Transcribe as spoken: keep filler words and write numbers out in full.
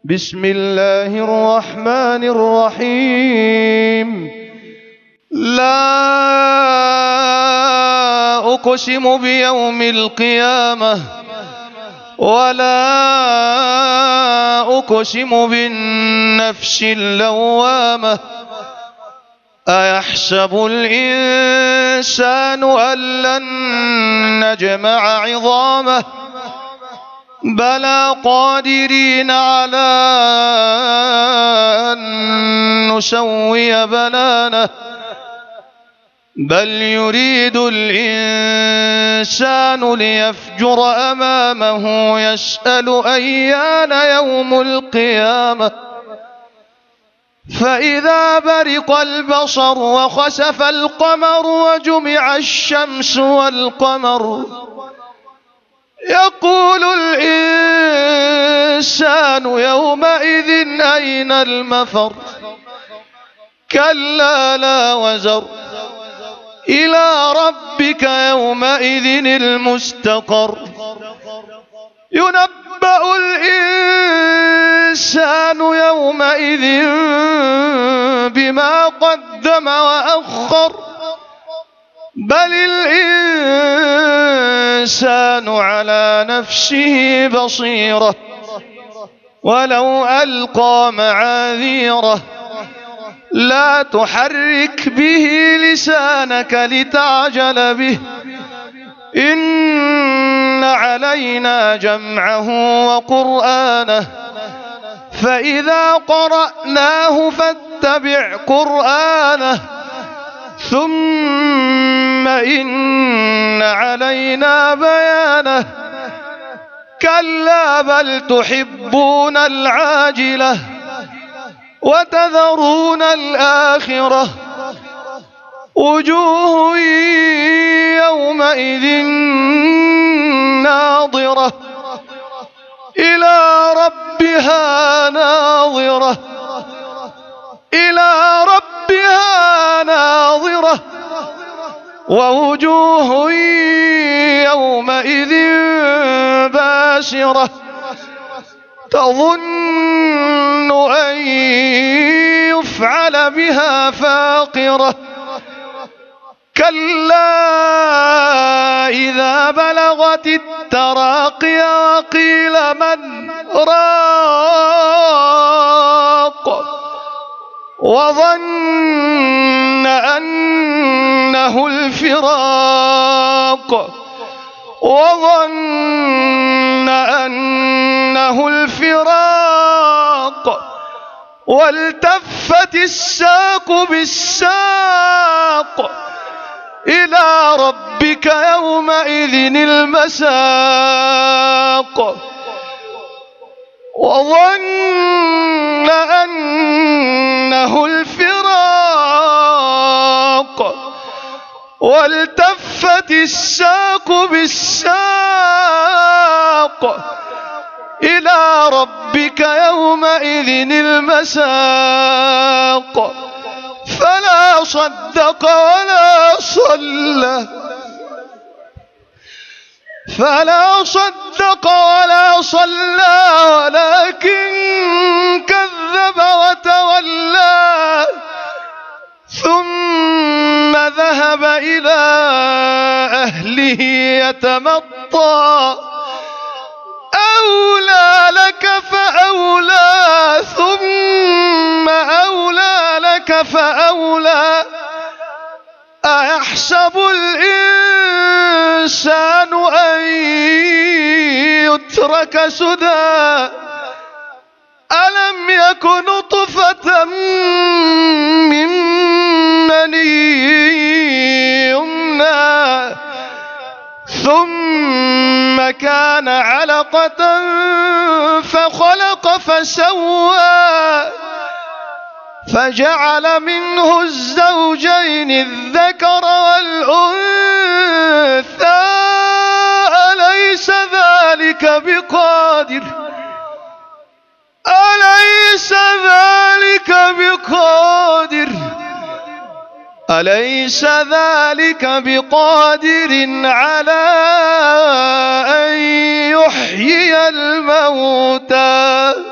بسم الله الرحمن الرحيم. لا أقسم بيوم القيامة ولا أقسم بالنفس اللوامة. أيحسب الإنسان أن لن نجمع عظامه بلى قادرين على أن نسوي بنانه بل يريد الإنسان ليفجر أمامه يسأل أيان يوم القيامة. فإذا برق البصر وخسف القمر وجمع الشمس والقمر يقول الإنسان يومئذ أين المفر. كلا لا وزر إلى ربك يومئذ المستقر. ينبأ الإنسان يومئذ بما قدم وأخر بل الإنسان على نفسه بصيرة ولو ألقى معاذيره. لا تحرك به لسانك لتعجل به إن علينا جمعه وقرآنه فإذا قرأناه فاتبع قرآنه ثم إن علينا بيانه. كلا بل تحبون العاجلة وتذرون الآخرة وجوه يومئذ ناظرة إلى ربها ناظرة إلى ربها ناظرة ووجوه يومئذ باسرة تظن أن يفعل بها فاقرة. كلا إذا بلغت التراقي وقيل من راق وظن أنه الفراق وظن أنه الفراق والتفت الساق بالساق إلى ربك يومئذ المساق. وظن أنه الفراق والتفت الساق بالساق إلى ربك يومئذ المساق. فلا صدق ولا صلى فلا صدق ولا صلى ولكن كذب وتولى ثم ذهب إلى أهله يتمطى. أولى لك فأولى ثم أولى لك فأولى. أيحسب الإنسان أن يترك سدى ألم يك نطفة من مني يمنى ثم كان علقة فخلق فسوى فجعل منه الزوجين الذكر والأنثى. أليس ذلك بقادر أليس ذلك بقادر أليس ذلك بقادر على أن يحيي الموتى